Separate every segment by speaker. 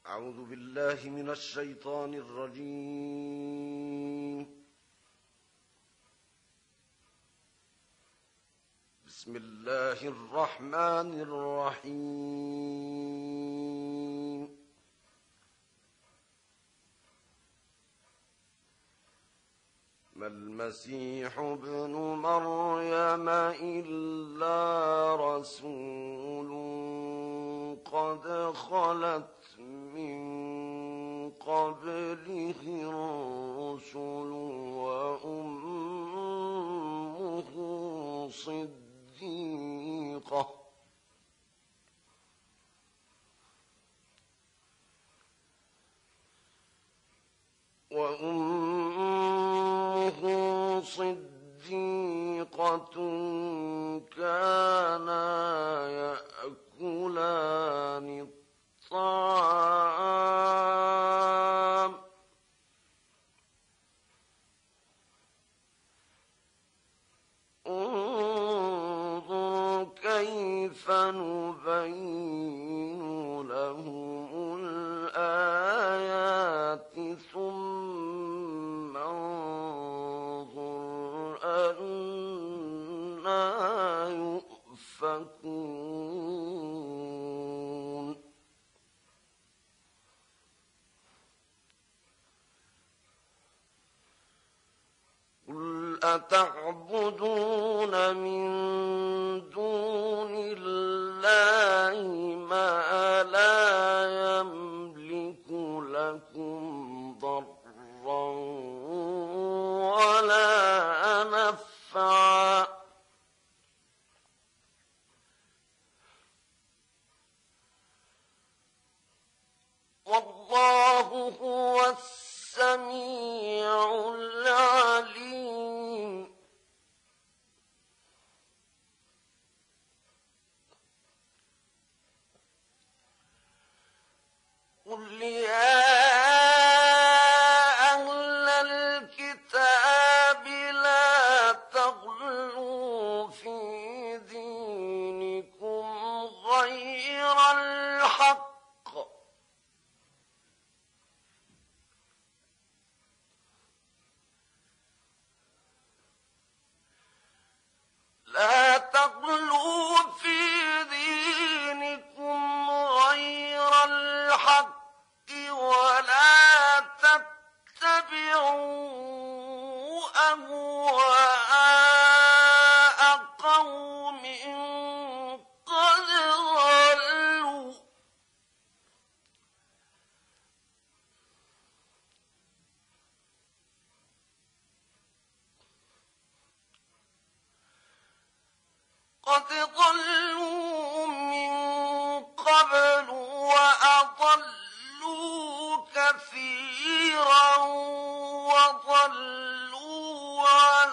Speaker 1: أعوذ بالله من الشيطان الرجيم. بسم الله الرحمن الرحيم. ما المسيح ابن مريم إلا رسول قد خلت من قبله الرسل وأمه صديقة كانا يأكلان الطعام. انظر كيف نبين لهم الآيات ثم انظر أنى يؤفكون. قل أتعبدون من دون الله ما لا يملك لكم ضرا ولا نفعا والله هو السميع العليم. قل يا أهل الكتاب لا تغلوا في دينكم غير الحق ولا تتبعوا أهواء قوم قد ضلوا من قبل وأضلوا كثيرا وضلوا عن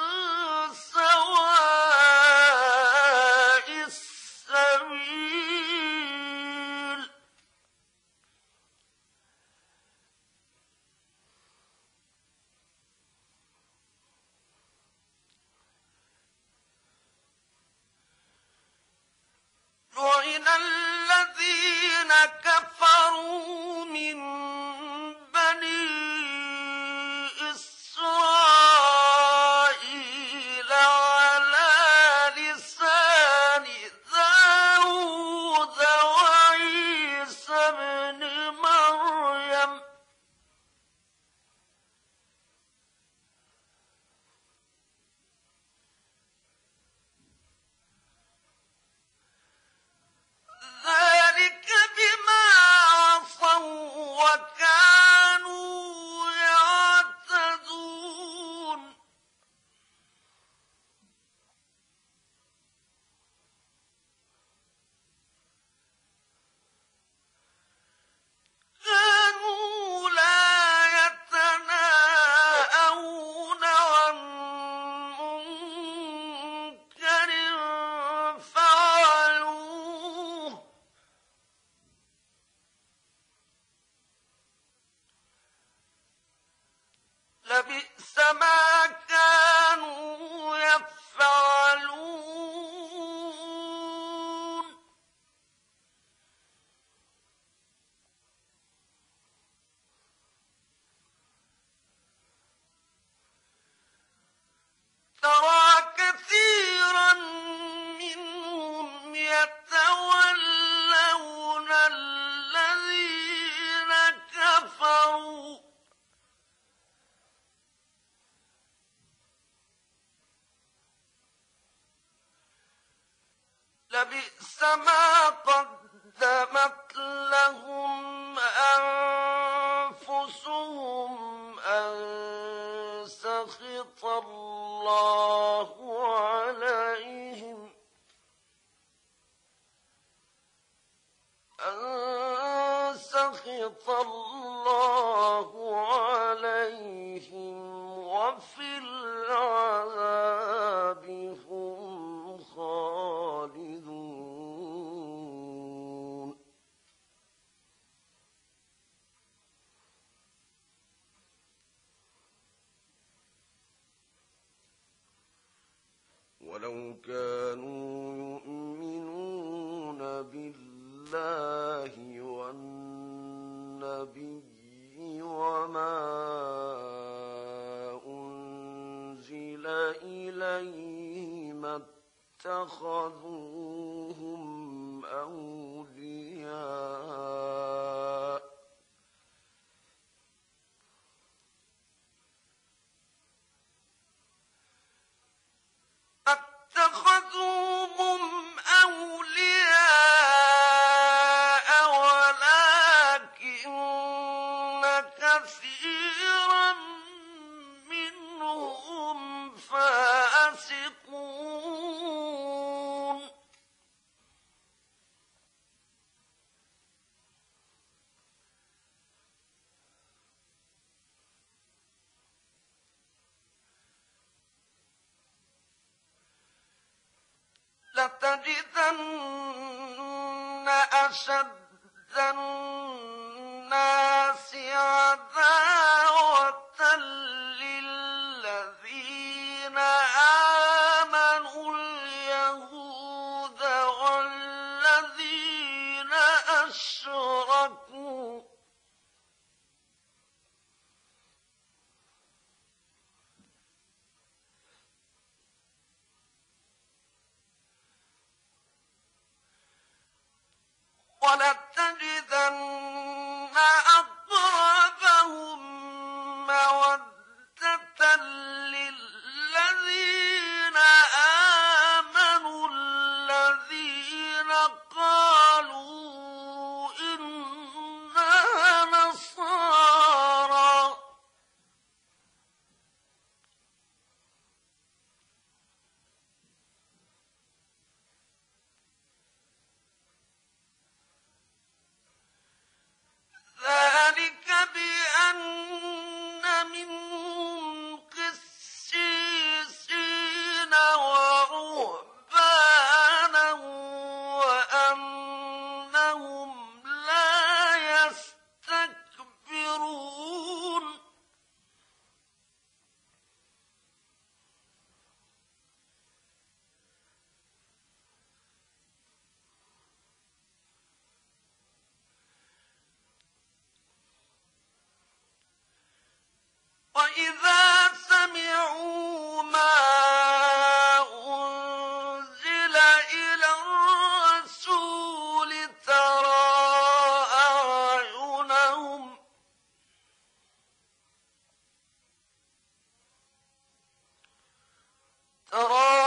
Speaker 1: سواء السبيل. لعن الذين كفروا من بني إسرائيل على لسان داود وعيسى ابن مريم لبئس ما قدمت لهم أنفسهم أن سخط الله عليهم وفي العذاب هم خالدون ولو كانوا يؤمنون بالله والنبي وما أنزل إليه ما اتخذوهم أولياء ولكن كثيرا منهم فاسقون لتجدن أشد الناس عداوة للذين آمنوا اليهود والذين أشركوا ولتجدن أقربهم مودة للذين آمنوا الذين قالوا إنا نصارى ذلك بأن منهم قسيسين ورهبانا وأنهم لا يستكبرون وإذا سمعوا ما أنزل إلى الرسول ترى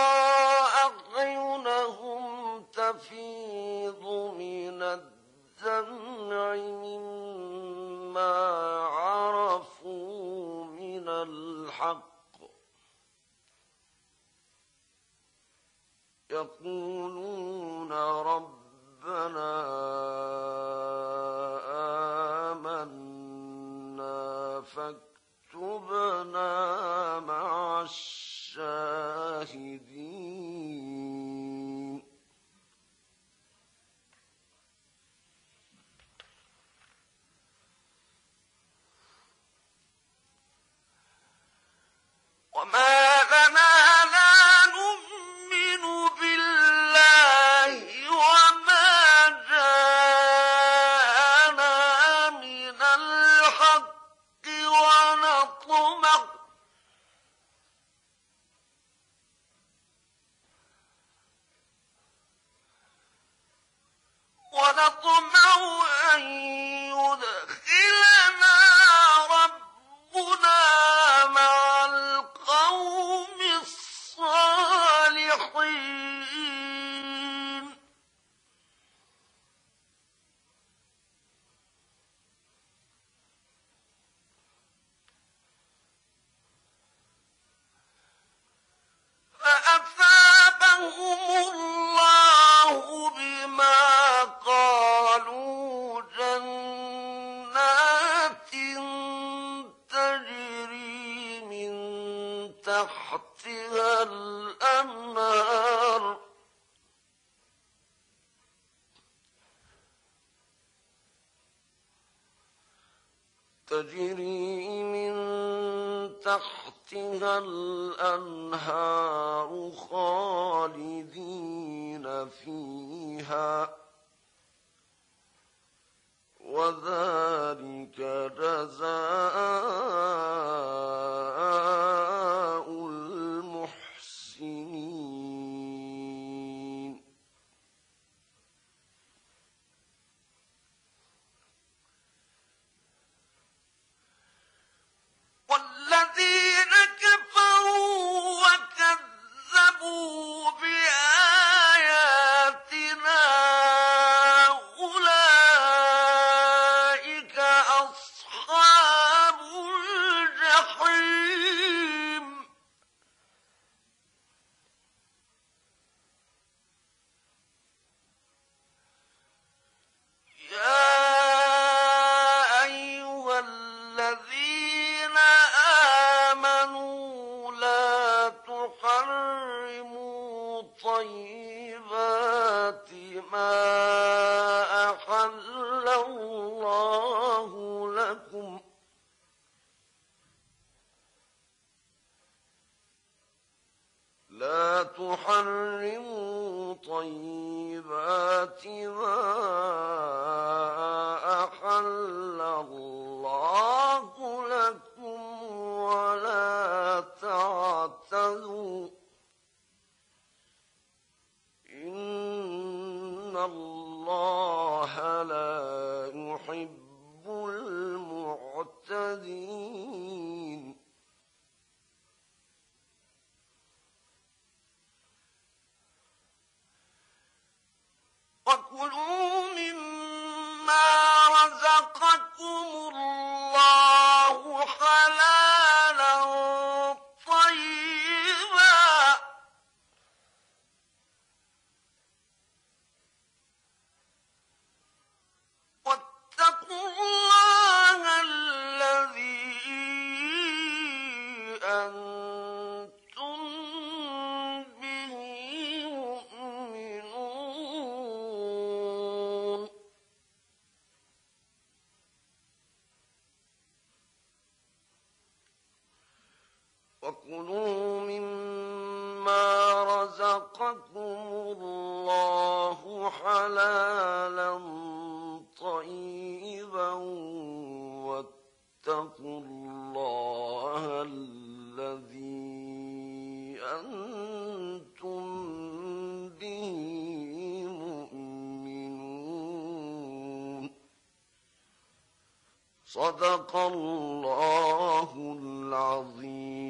Speaker 1: أعينهم تفيض من الدمع مما عرفوا من الحق يقولون ربنا آمنا فاكتبنا مع الشاهدين وما لنا لا نؤمن بالله وما جاءنا من الحق ونطمع أن يدخلنا ربنا مع القوم الصالحين تجري من تحتها الأنهار خالدين فيها وذلك جزاء المحسنين والذين كفروا وكذبوا بآياتنا أولئك أصحاب الجحيم يا أيها الذين آمنوا لا تحرموا طيبات ما أحل الله لكم لا تحرموا طيبات ما أحل الله لكم ولا تعتدوا إن الله لا يحب المعتدين وكلوا مما رزقكم الله حلالا طيبا واتقوا الله الذي أنتم به مؤمنون وكلوا مما رزقكم الله حلالا طيبا واتقوا الله الذي أنتم به مؤمنون صدق الله العظيم.